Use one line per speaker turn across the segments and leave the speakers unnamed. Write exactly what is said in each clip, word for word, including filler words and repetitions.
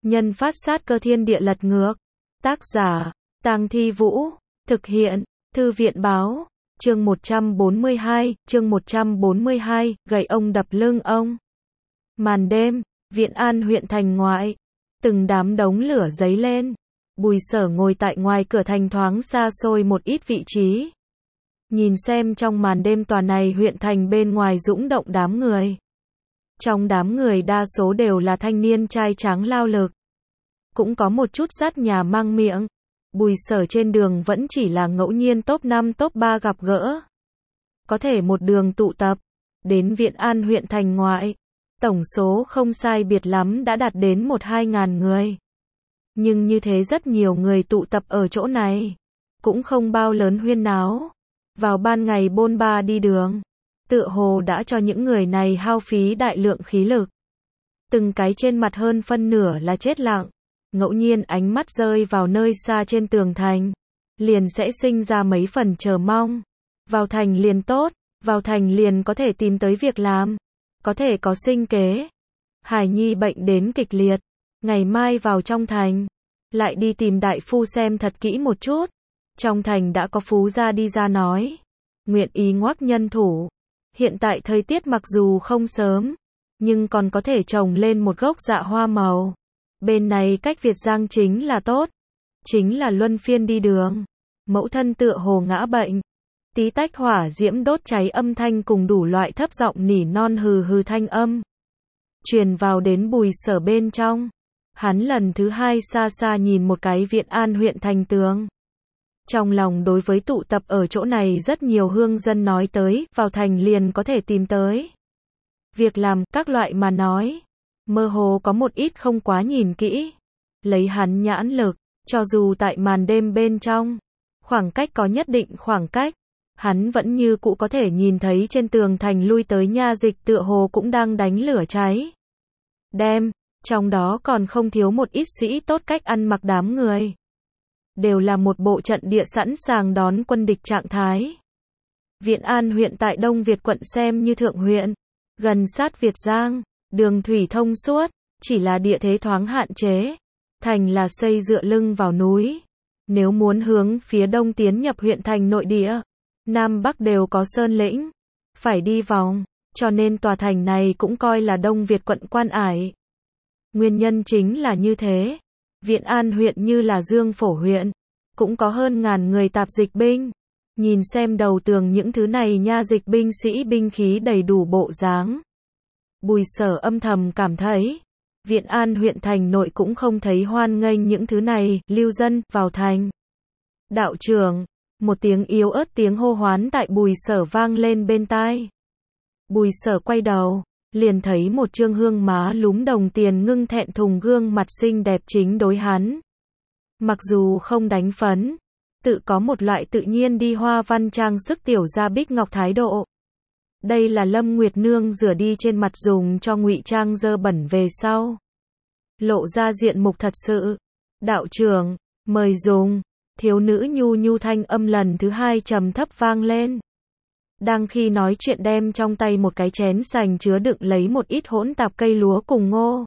Nhân phát sát cơ thiên địa lật ngược. Tác giả, Tang Thi Vũ. Thực hiện, Thư viện báo. Chương một trăm bốn mươi hai, chương một trăm bốn mươi hai, gậy ông đập lưng ông. Màn đêm, Viện An huyện thành ngoại. Từng đám đống lửa dấy lên. Bùi Sở ngồi tại ngoài cửa thành thoáng xa xôi một ít vị trí. Nhìn xem trong màn đêm tòa này huyện thành bên ngoài dũng động đám người. Trong đám người đa số đều là thanh niên trai tráng lao lực. Cũng có một chút dắt nhà mang miệng. Bùi Sở trên đường vẫn chỉ là ngẫu nhiên top năm top ba gặp gỡ. Có thể một đường tụ tập. Đến Viện An huyện thành ngoại. Tổng số không sai biệt lắm đã đạt đến một hai ngàn người. Nhưng như thế rất nhiều người tụ tập ở chỗ này. Cũng không bao lớn huyên náo. Vào ban ngày bôn ba đi đường. Tựa hồ đã cho những người này hao phí đại lượng khí lực. Từng cái trên mặt hơn phân nửa là chết lặng. Ngẫu nhiên ánh mắt rơi vào nơi xa trên tường thành. Liền sẽ sinh ra mấy phần chờ mong. Vào thành liền tốt. Vào thành liền có thể tìm tới việc làm. Có thể có sinh kế. Hải Nhi bệnh đến kịch liệt. Ngày mai vào trong thành. Lại đi tìm đại phu xem thật kỹ một chút. Trong thành đã có phú gia đi ra nói. Nguyện ý ngoác nhân thủ. Hiện tại thời tiết mặc dù không sớm. Nhưng còn có thể trồng lên một gốc dạ hoa màu. Bên này cách Việt Giang chính là tốt. Chính là luân phiên đi đường. Mẫu thân tựa hồ ngã bệnh. Tí tách hỏa diễm đốt cháy âm thanh cùng đủ loại thấp giọng nỉ non hừ hừ thanh âm. Truyền vào đến Bùi Sở bên trong. Hắn lần thứ hai xa xa nhìn một cái Viện An huyện thành tường. Trong lòng đối với tụ tập ở chỗ này rất nhiều hương dân nói tới, vào thành liền có thể tìm tới. Việc làm, các loại mà nói. Mơ hồ có một ít không quá nhìn kỹ. Lấy hắn nhãn lực, cho dù tại màn đêm bên trong. Khoảng cách có nhất định khoảng cách. Hắn vẫn như cũ có thể nhìn thấy trên tường thành lui tới nha dịch tựa hồ cũng đang đánh lửa cháy. Đem, trong đó còn không thiếu một ít sĩ tốt cách ăn mặc đám người. Đều là một bộ trận địa sẵn sàng đón quân địch trạng thái. Viện An huyện tại Đông Việt quận xem như thượng huyện. Gần sát Việt Giang, đường thủy thông suốt, chỉ là địa thế thoáng hạn chế. Thành là xây dựa lưng vào núi. Nếu muốn hướng phía đông tiến nhập huyện thành nội địa, Nam Bắc đều có sơn lĩnh. Phải đi vòng, cho nên tòa thành này cũng coi là Đông Việt quận quan ải. Nguyên nhân chính là như thế. Viện An huyện như là Dương Phổ huyện. Cũng có hơn ngàn người tạp dịch binh. Nhìn xem đầu tường những thứ này nha dịch binh sĩ binh khí đầy đủ bộ dáng. Bùi Sở âm thầm cảm thấy. Viện An huyện thành nội cũng không thấy hoan nghênh những thứ này, lưu dân, vào thành. Đạo trưởng, một tiếng yếu ớt tiếng hô hoán tại Bùi Sở vang lên bên tai. Bùi Sở quay đầu, liền thấy một trương hương má lúm đồng tiền ngưng thẹn thùng gương mặt xinh đẹp chính đối hắn. Mặc dù không đánh phấn, tự có một loại tự nhiên đi hoa văn trang sức tiểu gia bích ngọc thái độ. Đây là Lâm Nguyệt Nương rửa đi trên mặt dùng cho ngụy trang dơ bẩn về sau. Lộ ra diện mục thật sự. Đạo trưởng, mời dùng. Thiếu nữ nhu nhu thanh âm lần thứ hai trầm thấp vang lên. Đang khi nói chuyện đem trong tay một cái chén sành chứa đựng lấy một ít hỗn tạp cây lúa cùng ngô.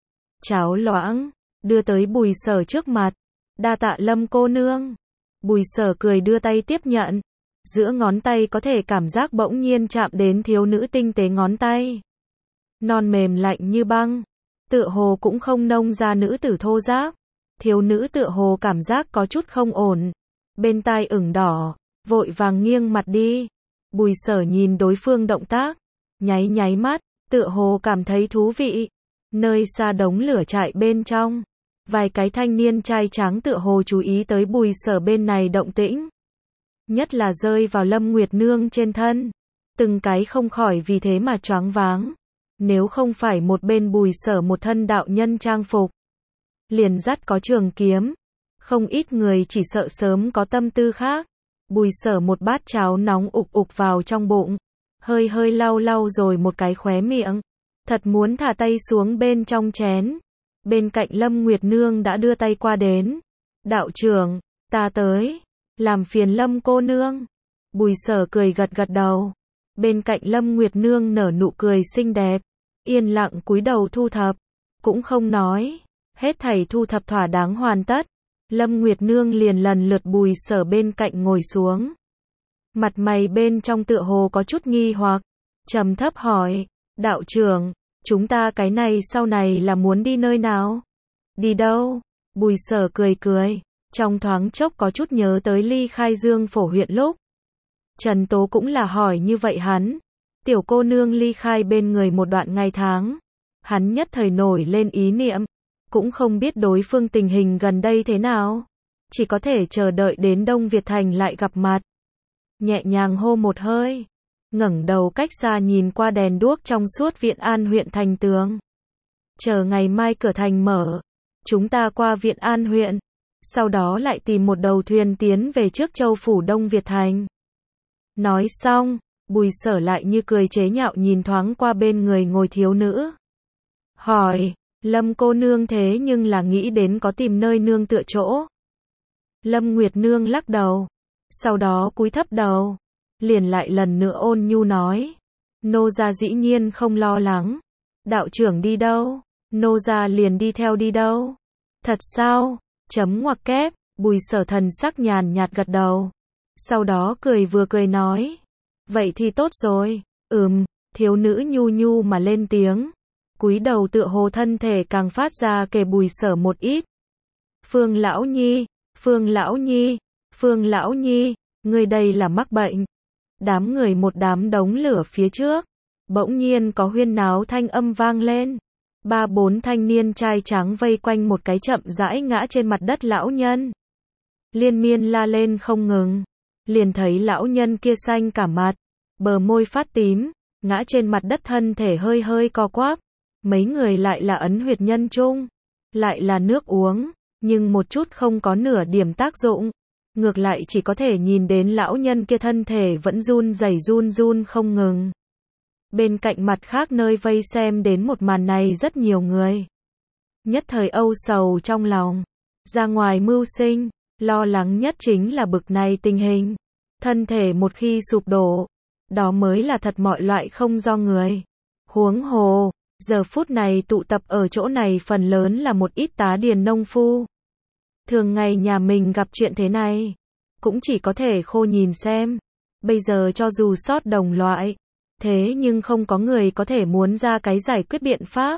Cháo loãng, đưa tới Bùi Sở trước mặt. Đa tạ Lâm cô nương. Bùi Sở cười đưa tay tiếp nhận. Giữa ngón tay có thể cảm giác bỗng nhiên chạm đến thiếu nữ tinh tế ngón tay. Non mềm lạnh như băng. Tựa hồ cũng không nông ra nữ tử thô giáp. Thiếu nữ tựa hồ cảm giác có chút không ổn. Bên tai ửng đỏ, vội vàng nghiêng mặt đi. Bùi Sở nhìn đối phương động tác. Nháy nháy mắt, tựa hồ cảm thấy thú vị. Nơi xa đống lửa trại bên trong. Vài cái thanh niên trai tráng tựa hồ chú ý tới Bùi Sở bên này động tĩnh. Nhất là rơi vào Lâm Nguyệt Nương trên thân. Từng cái không khỏi vì thế mà choáng váng. Nếu không phải một bên Bùi Sở một thân đạo nhân trang phục. Liền dắt có trường kiếm. Không ít người chỉ sợ sớm có tâm tư khác. Bùi Sở một bát cháo nóng ục ục vào trong bụng. Hơi hơi lau lau rồi một cái khóe miệng. Thật muốn thả tay xuống bên trong chén. Bên cạnh Lâm Nguyệt Nương đã đưa tay qua đến. Đạo trưởng, ta tới. Làm phiền Lâm cô nương. Bùi Sở cười gật gật đầu. Bên cạnh Lâm Nguyệt Nương nở nụ cười xinh đẹp. Yên lặng cúi đầu thu thập. Cũng không nói. Hết thảy thu thập thỏa đáng hoàn tất, Lâm Nguyệt Nương liền lần lượt Bùi Sở bên cạnh ngồi xuống. Mặt mày bên trong tựa hồ có chút nghi hoặc, trầm thấp hỏi, đạo trưởng, chúng ta cái này sau này là muốn đi nơi nào? Đi đâu? Bùi Sở cười cười, trong thoáng chốc có chút nhớ tới ly khai Dương Phổ huyện lúc. Trần Tố cũng là hỏi như vậy hắn, tiểu cô nương ly khai bên người một đoạn ngày tháng, hắn nhất thời nổi lên ý niệm, cũng không biết đối phương tình hình gần đây thế nào, chỉ có thể chờ đợi đến Đông Việt Thành lại gặp mặt. Nhẹ nhàng hô một hơi, ngẩng đầu cách xa nhìn qua đèn đuốc trong suốt Viện An huyện thành tường. Chờ ngày mai cửa thành mở, chúng ta qua Viện An huyện, sau đó lại tìm một đầu thuyền tiến về trước Châu phủ Đông Việt Thành. Nói xong, Bùi Sở lại như cười chế nhạo nhìn thoáng qua bên người ngồi thiếu nữ. Hỏi, Lâm cô nương thế nhưng là nghĩ đến có tìm nơi nương tựa chỗ. Lâm Nguyệt Nương lắc đầu, sau đó cúi thấp đầu, liền lại lần nữa ôn nhu nói, nô gia dĩ nhiên không lo lắng, đạo trưởng đi đâu, nô gia liền đi theo đi đâu. Thật sao? Chấm ngoặc kép, Bùi Sở thần sắc nhàn nhạt gật đầu, sau đó cười vừa cười nói, vậy thì tốt rồi. Ừm, thiếu nữ nhu nhu mà lên tiếng, cúi đầu tựa hồ thân thể càng phát ra kề Bùi Sở một ít. Phương lão nhi, Phương lão nhi, Phương lão nhi, ngươi đây là mắc bệnh. Đám người một đám đống lửa phía trước, bỗng nhiên có huyên náo thanh âm vang lên. Ba bốn thanh niên trai trắng vây quanh một cái chậm rãi ngã trên mặt đất lão nhân. Liên miên la lên không ngừng, liền thấy lão nhân kia xanh cả mặt, bờ môi phát tím, ngã trên mặt đất thân thể hơi hơi co quắp. Mấy người lại là ấn huyệt nhân trung, lại là nước uống, nhưng một chút không có nửa điểm tác dụng. Ngược lại chỉ có thể nhìn đến lão nhân kia thân thể vẫn run rẩy run run không ngừng. Bên cạnh mặt khác nơi vây xem đến một màn này rất nhiều người. Nhất thời âu sầu trong lòng, ra ngoài mưu sinh, lo lắng nhất chính là bực này tình hình. Thân thể một khi sụp đổ, đó mới là thật mọi loại không do người. Huống hồ, giờ phút này tụ tập ở chỗ này phần lớn là một ít tá điền nông phu. Thường ngày nhà mình gặp chuyện thế này, cũng chỉ có thể khô nhìn xem. Bây giờ cho dù sót đồng loại, thế nhưng không có người có thể muốn ra cái giải quyết biện pháp.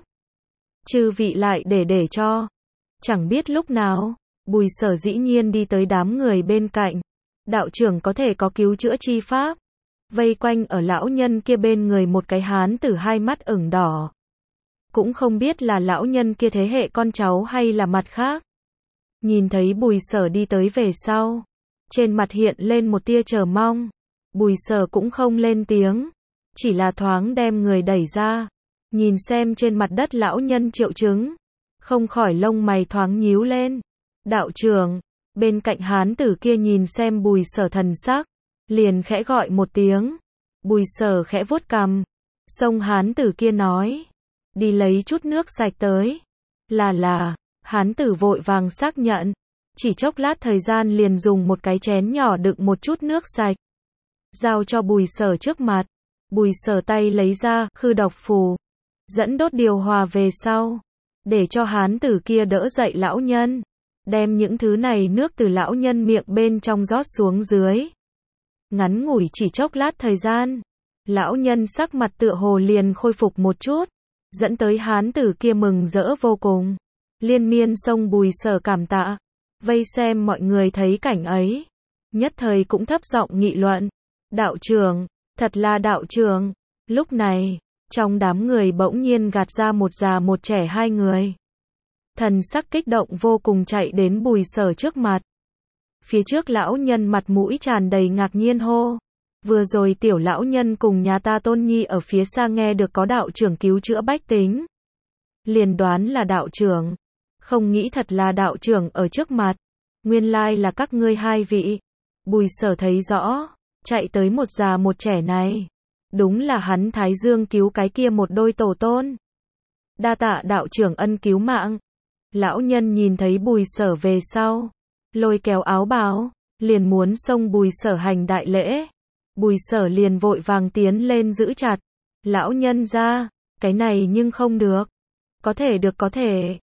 Chư vị lại để để cho. Chẳng biết lúc nào, Bùi Sở dĩ nhiên đi tới đám người bên cạnh. Đạo trưởng có thể có cứu chữa chi pháp. Vây quanh ở lão nhân kia bên người một cái hán tử hai mắt ửng đỏ. Cũng không biết là lão nhân kia thế hệ con cháu hay là mặt khác. Nhìn thấy Bùi Sở đi tới về sau, trên mặt hiện lên một tia chờ mong. Bùi Sở cũng không lên tiếng, chỉ là thoáng đem người đẩy ra, nhìn xem trên mặt đất lão nhân triệu chứng, không khỏi lông mày thoáng nhíu lên. Đạo trưởng, bên cạnh hán tử kia nhìn xem Bùi Sở thần sắc, liền khẽ gọi một tiếng. Bùi Sở khẽ vuốt cằm, xông hán tử kia nói, đi lấy chút nước sạch tới. Là là, hán tử vội vàng xác nhận, chỉ chốc lát thời gian liền dùng một cái chén nhỏ đựng một chút nước sạch, giao cho Bùi Sở trước mặt. Bùi Sở tay lấy ra khư độc phù, dẫn đốt điều hòa về sau, để cho hán tử kia đỡ dậy lão nhân, đem những thứ này nước từ lão nhân miệng bên trong rót xuống dưới. Ngắn ngủi chỉ chốc lát thời gian, lão nhân sắc mặt tựa hồ liền khôi phục một chút, dẫn tới hán tử kia mừng rỡ vô cùng, liên miên xông Bùi Sở cảm tạ. Vây xem mọi người thấy cảnh ấy, nhất thời cũng thấp giọng nghị luận, đạo trưởng, thật là đạo trưởng. Lúc này, trong đám người bỗng nhiên gạt ra một già một trẻ hai người. Thần sắc kích động vô cùng chạy đến Bùi Sở trước mặt. Phía trước lão nhân mặt mũi tràn đầy ngạc nhiên hô, vừa rồi tiểu lão nhân cùng nhà ta Tôn Nhi ở phía xa nghe được có đạo trưởng cứu chữa bách tính, liền đoán là đạo trưởng, không nghĩ thật là đạo trưởng ở trước mặt, nguyên lai là các ngươi hai vị. Bùi Sở thấy rõ, chạy tới một già một trẻ này, đúng là hắn Thái Dương cứu cái kia một đôi tổ tôn. Đa tạ đạo trưởng ân cứu mạng. Lão nhân nhìn thấy Bùi Sở về sau, lôi kéo áo bào, liền muốn xông Bùi Sở hành đại lễ. Bùi Sở liền vội vàng tiến lên giữ chặt. Lão nhân ra, cái này nhưng không được. Có thể được có thể.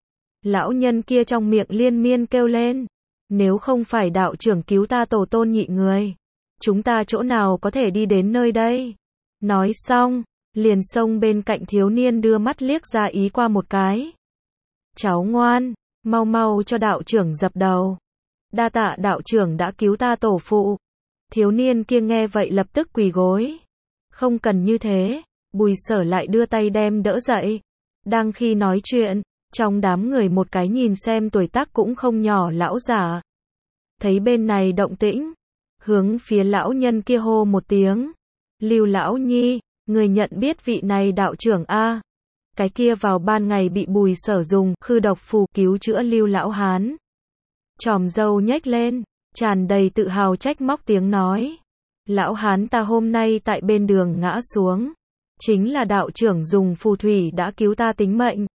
Lão nhân kia trong miệng liên miên kêu lên. Nếu không phải đạo trưởng cứu ta tổ tôn nhị người, chúng ta chỗ nào có thể đi đến nơi đây? Nói xong, liền xông bên cạnh thiếu niên đưa mắt liếc ra ý qua một cái. Cháu ngoan, mau mau cho đạo trưởng dập đầu. Đa tạ đạo trưởng đã cứu ta tổ phụ. Thiếu niên kia nghe vậy lập tức quỳ gối. Không cần như thế, Bùi Sở lại đưa tay đem đỡ dậy. Đang khi nói chuyện, trong đám người một cái nhìn xem tuổi tác cũng không nhỏ lão giả. Thấy bên này động tĩnh, hướng phía lão nhân kia hô một tiếng. Lưu lão nhi, người nhận biết vị này đạo trưởng a? Cái kia vào ban ngày bị Bùi Sở dùng khư độc phù cứu chữa Lưu lão hán. Chòm râu nhếch lên, tràn đầy tự hào trách móc tiếng nói. Lão hán ta hôm nay tại bên đường ngã xuống, chính là đạo trưởng dùng phù thủy đã cứu ta tính mệnh.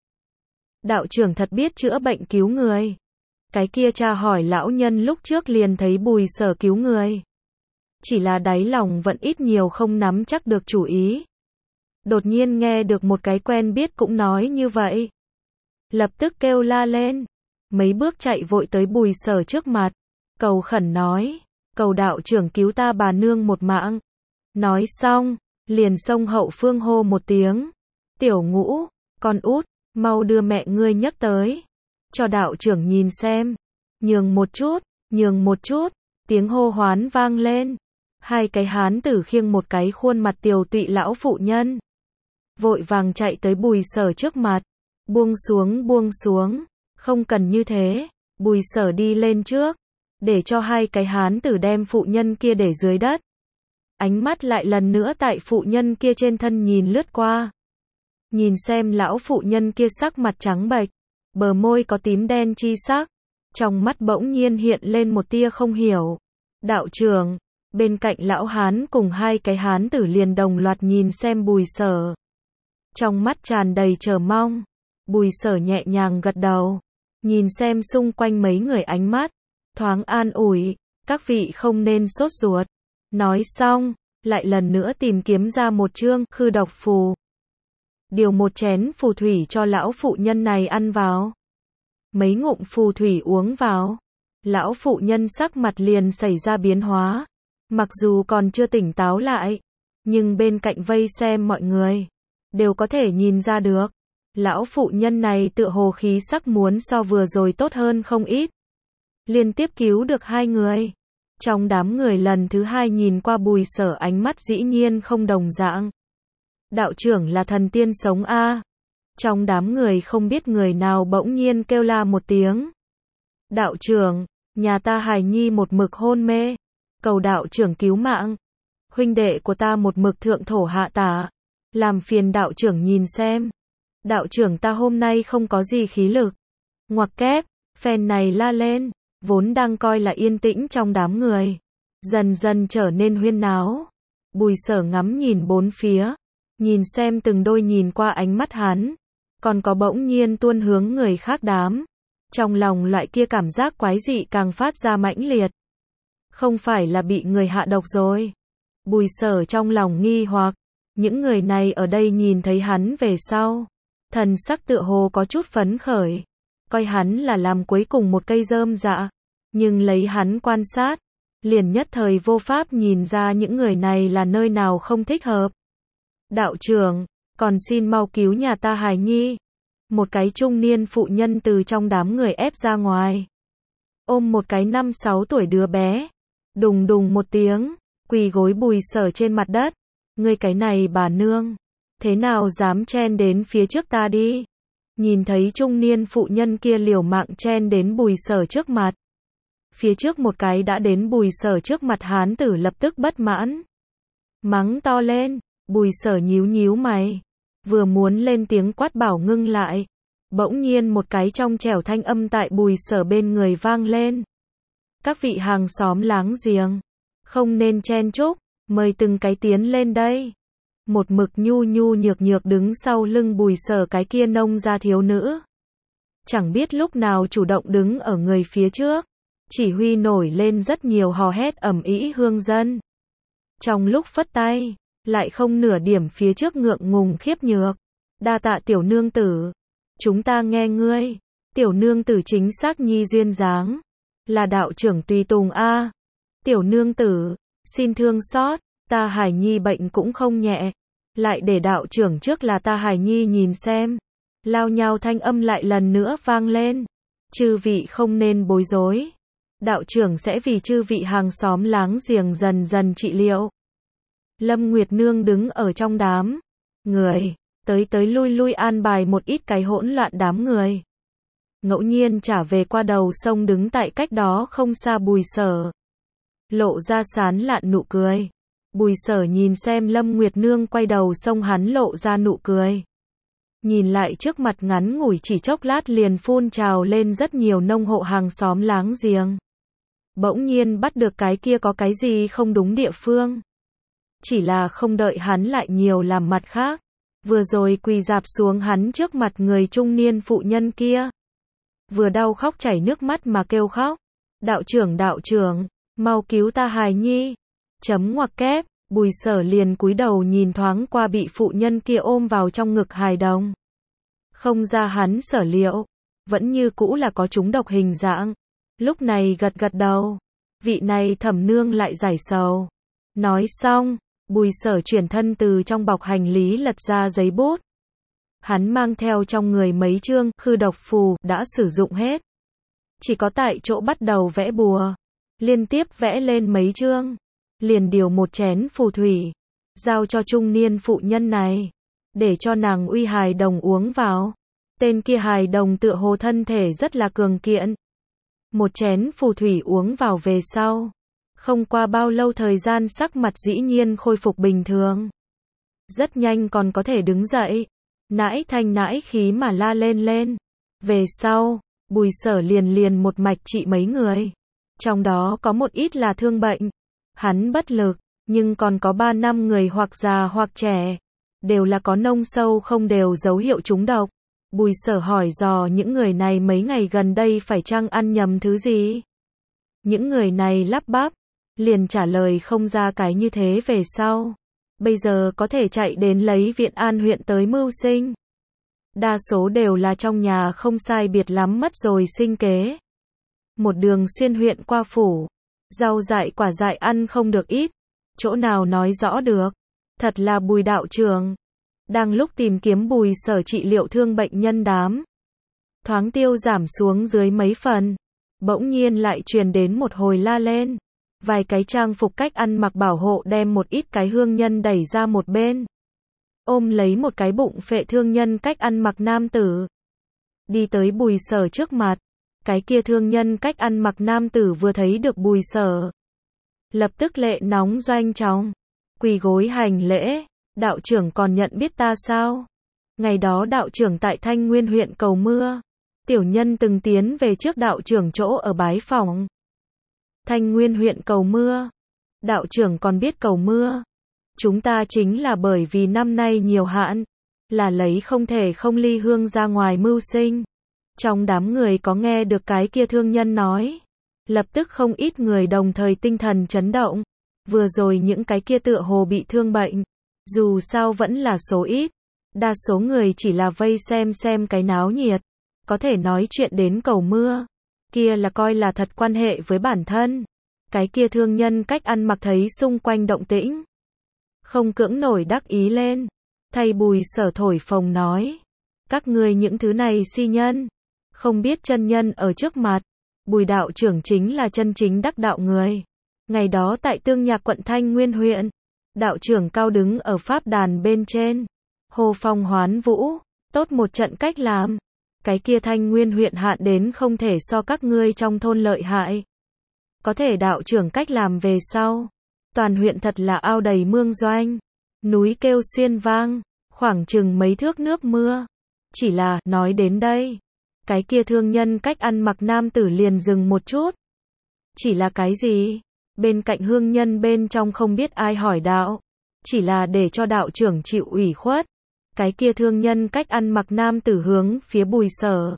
Đạo trưởng thật biết chữa bệnh cứu người. Cái kia tra hỏi lão nhân lúc trước liền thấy Bùi Sở cứu người. Chỉ là đáy lòng vẫn ít nhiều không nắm chắc được chủ ý. Đột nhiên nghe được một cái quen biết cũng nói như vậy. Lập tức kêu la lên. Mấy bước chạy vội tới Bùi Sở trước mặt. Cầu khẩn nói. Cầu đạo trưởng cứu ta bà nương một mạng. Nói xong, liền xông hậu phương hô một tiếng. Tiểu Ngũ, con út, mau đưa mẹ ngươi nhấc tới. Cho đạo trưởng nhìn xem. Nhường một chút, nhường một chút. Tiếng hô hoán vang lên. Hai cái hán tử khiêng một cái khuôn mặt tiều tụy lão phụ nhân. Vội vàng chạy tới Bùi Sở trước mặt. Buông xuống buông xuống. Không cần như thế. Bùi Sở đi lên trước. Để cho hai cái hán tử đem phụ nhân kia để dưới đất. Ánh mắt lại lần nữa tại phụ nhân kia trên thân nhìn lướt qua. Nhìn xem lão phụ nhân kia sắc mặt trắng bệch. Bờ môi có tím đen chi sắc. Trong mắt bỗng nhiên hiện lên một tia không hiểu. Đạo trưởng. Bên cạnh lão hán cùng hai cái hán tử liền đồng loạt nhìn xem Bùi Sở. Trong mắt tràn đầy chờ mong. Bùi Sở nhẹ nhàng gật đầu. Nhìn xem xung quanh mấy người ánh mắt. Thoáng an ủi. Các vị không nên sốt ruột. Nói xong, lại lần nữa tìm kiếm ra một chương khư độc phù. Điều một chén phù thủy cho lão phụ nhân này ăn vào. Mấy ngụm phù thủy uống vào. Lão phụ nhân sắc mặt liền xảy ra biến hóa. Mặc dù còn chưa tỉnh táo lại, nhưng bên cạnh vây xem mọi người, đều có thể nhìn ra được. Lão phụ nhân này tựa hồ khí sắc muốn so vừa rồi tốt hơn không ít. Liên tiếp cứu được hai người. Trong đám người lần thứ hai nhìn qua Bùi Sở ánh mắt dĩ nhiên không đồng dạng. Đạo trưởng là thần tiên sống a. Trong đám người không biết người nào bỗng nhiên kêu la một tiếng. Đạo trưởng, nhà ta hài nhi một mực hôn mê. Cầu đạo trưởng cứu mạng. Huynh đệ của ta một mực thượng thổ hạ tả. Làm phiền đạo trưởng nhìn xem. Đạo trưởng ta hôm nay không có gì khí lực. Ngoặc kép, phen này la lên. Vốn đang coi là yên tĩnh trong đám người. Dần dần trở nên huyên náo. Bùi Sở ngắm nhìn bốn phía. Nhìn xem từng đôi nhìn qua ánh mắt hắn. Còn có bỗng nhiên tuôn hướng người khác đám. Trong lòng loại kia cảm giác quái dị càng phát ra mãnh liệt. Không phải là bị người hạ độc rồi. Bùi Sở trong lòng nghi hoặc. Những người này ở đây nhìn thấy hắn về sau. Thần sắc tựa hồ có chút phấn khởi. Coi hắn là làm cuối cùng một cây rơm dạ. Nhưng lấy hắn quan sát. Liền nhất thời vô pháp nhìn ra những người này là nơi nào không thích hợp. Đạo trưởng, còn xin mau cứu nhà ta hài nhi. Một cái trung niên phụ nhân từ trong đám người ép ra ngoài. Ôm một cái năm sáu tuổi đứa bé. Đùng đùng một tiếng, quỳ gối Bùi Sở trên mặt đất. Ngươi cái này bà nương, thế nào dám chen đến phía trước ta đi? Nhìn thấy trung niên phụ nhân kia liều mạng chen đến Bùi Sở trước mặt. Phía trước một cái đã đến Bùi Sở trước mặt hán tử lập tức bất mãn. Mắng to lên, Bùi Sở nhíu nhíu mày. Vừa muốn lên tiếng quát bảo ngưng lại. Bỗng nhiên một cái trong trẻo thanh âm tại Bùi Sở bên người vang lên. Các vị hàng xóm láng giềng, không nên chen chúc, mời từng cái tiến lên đây. Một mực nhu nhu nhược nhược đứng sau lưng Bùi Sở cái kia nông gia thiếu nữ. Chẳng biết lúc nào chủ động đứng ở người phía trước, chỉ huy nổi lên rất nhiều hò hét ầm ĩ hương dân. Trong lúc phất tay, lại không nửa điểm phía trước ngượng ngùng khiếp nhược. Đa tạ tiểu nương tử, chúng ta nghe ngươi. Tiểu nương tử chính xác nhi duyên dáng. Là đạo trưởng tùy tùng a. Tiểu nương tử, xin thương xót, ta Hải Nhi bệnh cũng không nhẹ. Lại để đạo trưởng trước là ta Hải Nhi nhìn xem. Lao nhau thanh âm lại lần nữa vang lên. Chư vị không nên bối rối. Đạo trưởng sẽ vì chư vị hàng xóm láng giềng dần dần trị liệu. Lâm Nguyệt Nương đứng ở trong đám người, tới tới lui lui an bài một ít cái hỗn loạn đám người. Ngẫu nhiên trả về qua đầu sông đứng tại cách đó không xa Bùi Sở. Lộ ra sán lạn nụ cười. Bùi Sở nhìn xem Lâm Nguyệt Nương quay đầu sông hắn lộ ra nụ cười. Nhìn lại trước mặt ngắn ngủi chỉ chốc lát liền phun trào lên rất nhiều nông hộ hàng xóm láng giềng. Bỗng nhiên bắt được cái kia có cái gì không đúng địa phương. Chỉ là không đợi hắn lại nhiều làm mặt khác. Vừa rồi quỳ dạp xuống hắn trước mặt người trung niên phụ nhân kia. Vừa đau khóc chảy nước mắt mà kêu khóc. Đạo trưởng đạo trưởng, mau cứu ta Hài Nhi. Chấm ngoặc kép, Bùi Sở liền cúi đầu nhìn thoáng qua bị phụ nhân kia ôm vào trong ngực hài đồng. Không ra hắn sở liệu, vẫn như cũ là có chúng độc hình dạng. Lúc này gật gật đầu, vị này thẩm nương lại giải sầu. Nói xong, Bùi Sở chuyển thân từ trong bọc hành lý lật ra giấy bút. Hắn mang theo trong người mấy chương khư độc phù đã sử dụng hết. Chỉ có tại chỗ bắt đầu vẽ bùa. Liên tiếp vẽ lên mấy chương. Liền điều một chén phù thủy. Giao cho trung niên phụ nhân này. Để cho nàng uy hài đồng uống vào. Tên kia hài đồng tựa hồ thân thể rất là cường kiện. Một chén phù thủy uống vào về sau. Không qua bao lâu thời gian sắc mặt dĩ nhiên khôi phục bình thường. Rất nhanh còn có thể đứng dậy. Nãi thanh nãi khí mà la lên lên. Về sau, Bùi Sở liền liền một mạch trị mấy người. Trong đó có một ít là thương bệnh. Hắn bất lực, nhưng còn có ba năm người hoặc già hoặc trẻ. Đều là có nông sâu không đều dấu hiệu trúng độc. Bùi Sở hỏi dò những người này mấy ngày gần đây phải chăng ăn nhầm thứ gì. Những người này lắp bắp, liền trả lời không ra cái như thế về sau. Bây giờ có thể chạy đến lấy Viện An huyện tới mưu sinh. Đa số đều là trong nhà không sai biệt lắm mất rồi sinh kế. Một đường xuyên huyện qua phủ. Rau dại quả dại ăn không được ít. Chỗ nào nói rõ được. Thật là Bùi đạo trưởng. Đang lúc tìm kiếm Bùi Sở trị liệu thương bệnh nhân đám. Thoáng tiêu giảm xuống dưới mấy phần. Bỗng nhiên lại truyền đến một hồi la lên. Vài cái trang phục cách ăn mặc bảo hộ đem một ít cái hương nhân đẩy ra một bên. Ôm lấy một cái bụng phệ thương nhân cách ăn mặc nam tử. Đi tới Bùi Sở trước mặt. Cái kia thương nhân cách ăn mặc nam tử vừa thấy được Bùi Sở. Lập tức lệ nóng doanh chóng. Quỳ gối hành lễ. Đạo trưởng còn nhận biết ta sao? Ngày đó đạo trưởng tại Thanh Nguyên huyện cầu mưa. Tiểu nhân từng tiến về trước đạo trưởng chỗ ở bái phỏng. Thanh Nguyên huyện cầu mưa. Đạo trưởng còn biết cầu mưa. Chúng ta chính là bởi vì năm nay nhiều hạn. Là lấy không thể không ly hương ra ngoài mưu sinh. Trong đám người có nghe được cái kia thương nhân nói. Lập tức không ít người đồng thời tinh thần chấn động. Vừa rồi những cái kia tựa hồ bị thương bệnh. Dù sao vẫn là số ít. Đa số người chỉ là vây xem xem cái náo nhiệt. Có thể nói chuyện đến cầu mưa. Kia là coi là thật quan hệ với bản thân. Cái kia thương nhân cách ăn mặc thấy xung quanh động tĩnh. Không cưỡng nổi đắc ý lên. Thay Bùi Sở thổi phồng nói. Các ngươi những thứ này si nhân. Không biết chân nhân ở trước mặt. Bùi đạo trưởng chính là chân chính đắc đạo người. Ngày đó tại Tương Nhạc quận Thanh Nguyên huyện. Đạo trưởng cao đứng ở pháp đàn bên trên. Hô phong hoán vũ. Tốt một trận cách làm. Cái kia Thanh Nguyên huyện hạn đến không thể so các ngươi trong thôn lợi hại. Có thể đạo trưởng cách làm về sau. Toàn huyện thật là ao đầy mương doanh. Núi kêu xuyên vang. Khoảng chừng mấy thước nước mưa. Chỉ là, nói đến đây. Cái kia thương nhân cách ăn mặc nam tử liền dừng một chút. Chỉ là cái gì? Bên cạnh hương nhân bên trong không biết ai hỏi đạo. Chỉ là để cho đạo trưởng chịu ủy khuất. Cái kia thương nhân cách ăn mặc nam tử hướng phía Bùi Sở.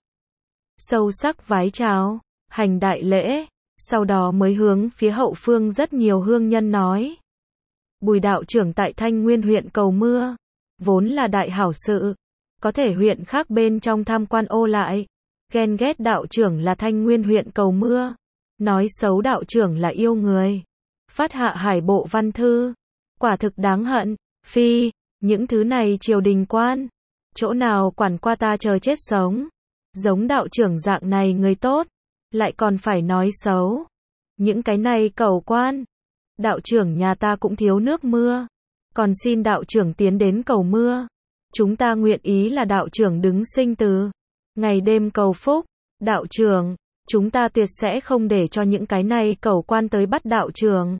Sâu sắc vái chào, hành đại lễ, sau đó mới hướng phía hậu phương rất nhiều hương nhân nói. Bùi đạo trưởng tại Thanh Nguyên huyện cầu mưa. Vốn là đại hảo sự. Có thể huyện khác bên trong tham quan ô lại. Ghen ghét đạo trưởng là Thanh Nguyên huyện cầu mưa. Nói xấu đạo trưởng là yêu người. Phát hạ hải bộ văn thư. Quả thực đáng hận. Phi, những thứ này triều đình quan. Chỗ nào quản qua ta chờ chết sống. Giống đạo trưởng dạng này người tốt. Lại còn phải nói xấu. Những cái này cầu quan. Đạo trưởng nhà ta cũng thiếu nước mưa. Còn xin đạo trưởng tiến đến cầu mưa. Chúng ta nguyện ý là đạo trưởng đứng sinh từ. Ngày đêm cầu phúc. Đạo trưởng, chúng ta tuyệt sẽ không để cho những cái này cầu quan tới bắt đạo trưởng.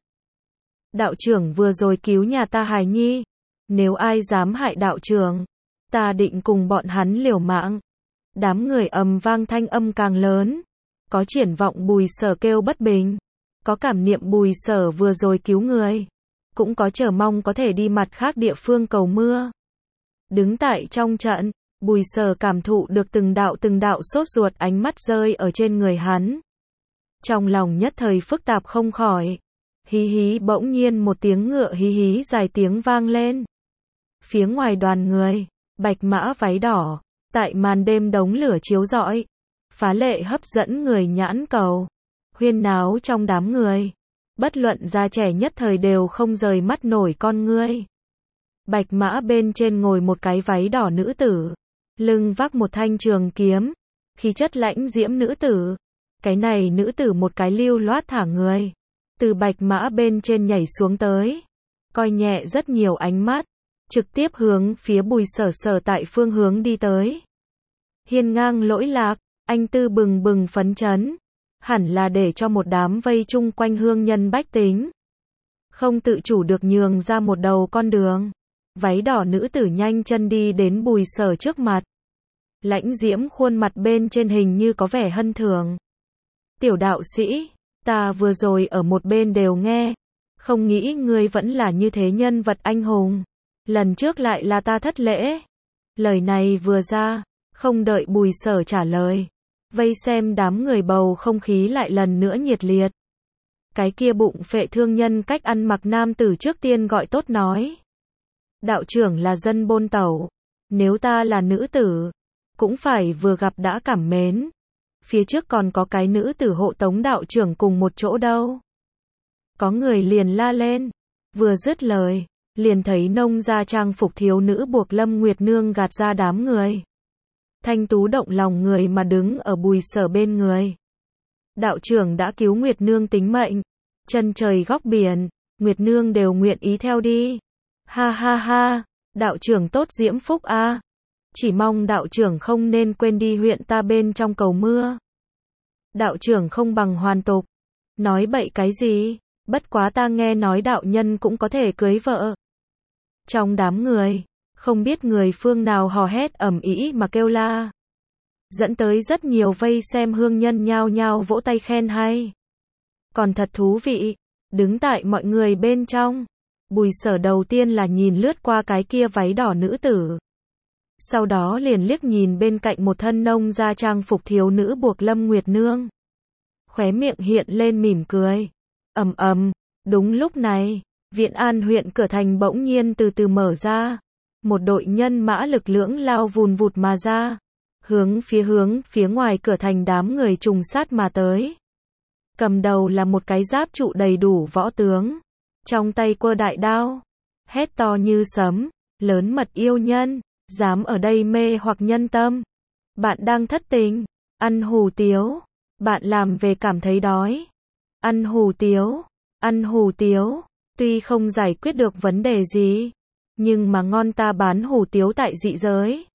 Đạo trưởng vừa rồi cứu nhà ta hài nhi. Nếu ai dám hại đạo trưởng, ta định cùng bọn hắn liều mạng. Đám người ầm vang thanh âm càng lớn. Có triển vọng Bùi Sở kêu bất bình. Có cảm niệm Bùi Sở vừa rồi cứu người. Cũng có chờ mong có thể đi mặt khác địa phương cầu mưa. Đứng tại trong trận, Bùi Sở cảm thụ được từng đạo từng đạo sốt ruột ánh mắt rơi ở trên người hắn. Trong lòng nhất thời phức tạp không khỏi. Hí hí, bỗng nhiên một tiếng ngựa hí hí dài tiếng vang lên. Phía ngoài đoàn người, bạch mã váy đỏ, tại màn đêm đống lửa chiếu rọi, phá lệ hấp dẫn người nhãn cầu. Huyên náo trong đám người, bất luận già trẻ nhất thời đều không rời mắt nổi con ngươi. Bạch mã bên trên ngồi một cái váy đỏ nữ tử, lưng vác một thanh trường kiếm, khí chất lãnh diễm nữ tử. Cái này nữ tử một cái lưu loát thả người, từ bạch mã bên trên nhảy xuống tới, coi nhẹ rất nhiều ánh mắt, trực tiếp hướng phía Bùi Sở sở tại phương hướng đi tới. Hiên ngang lỗi lạc, anh tư bừng bừng phấn chấn, hẳn là để cho một đám vây chung quanh hương nhân bách tính. Không tự chủ được nhường ra một đầu con đường. Váy đỏ nữ tử nhanh chân đi đến Bùi Sở trước mặt. Lãnh diễm khuôn mặt bên trên hình như có vẻ hân thường. Tiểu đạo sĩ, ta vừa rồi ở một bên đều nghe. Không nghĩ ngươi vẫn là như thế nhân vật anh hùng. Lần trước lại là ta thất lễ. Lời này vừa ra, không đợi Bùi Sở trả lời. Vây xem đám người bầu không khí lại lần nữa nhiệt liệt. Cái kia bụng phệ thương nhân cách ăn mặc nam tử trước tiên gọi tốt nói. Đạo trưởng là dân bôn tẩu. Nếu ta là nữ tử, cũng phải vừa gặp đã cảm mến. Phía trước còn có cái nữ tử hộ tống đạo trưởng cùng một chỗ đâu. Có người liền la lên. Vừa dứt lời, liền thấy nông gia trang phục thiếu nữ buộc Lâm Nguyệt Nương gạt ra đám người. Thanh tú động lòng người mà đứng ở Bùi Sở bên người. Đạo trưởng đã cứu Nguyệt Nương tính mệnh. Chân trời góc biển, Nguyệt Nương đều nguyện ý theo đi. Ha ha ha, đạo trưởng tốt diễm phúc a. À. Chỉ mong đạo trưởng không nên quên đi huyện ta bên trong cầu mưa. Đạo trưởng không bằng hoàn tục. Nói bậy cái gì, bất quá ta nghe nói đạo nhân cũng có thể cưới vợ. Trong đám người, không biết người phương nào hò hét ầm ĩ mà kêu la. Dẫn tới rất nhiều vây xem hương nhân nhao nhao vỗ tay khen hay. Còn thật thú vị, đứng tại mọi người bên trong. Bùi Sở đầu tiên là nhìn lướt qua cái kia váy đỏ nữ tử. Sau đó liền liếc nhìn bên cạnh một thân nông gia trang phục thiếu nữ buộc Lâm Nguyệt Nương. Khóe miệng hiện lên mỉm cười. Ầm ầm, đúng lúc này, Viện An huyện cửa thành bỗng nhiên từ từ mở ra. Một đội nhân mã lực lưỡng lao vùn vụt mà ra. Hướng phía hướng phía ngoài cửa thành đám người trùng sát mà tới. Cầm đầu là một cái giáp trụ đầy đủ võ tướng. Trong tay quơ đại đao. Hét to như sấm. Lớn mật yêu nhân. Dám ở đây mê hoặc nhân tâm. Bạn đang thất tình. Ăn hủ tiếu. Bạn làm về cảm thấy đói. Ăn hủ tiếu. Ăn hủ tiếu. Tuy không giải quyết được vấn đề gì. Nhưng mà ngon ta bán hủ tiếu tại dị giới.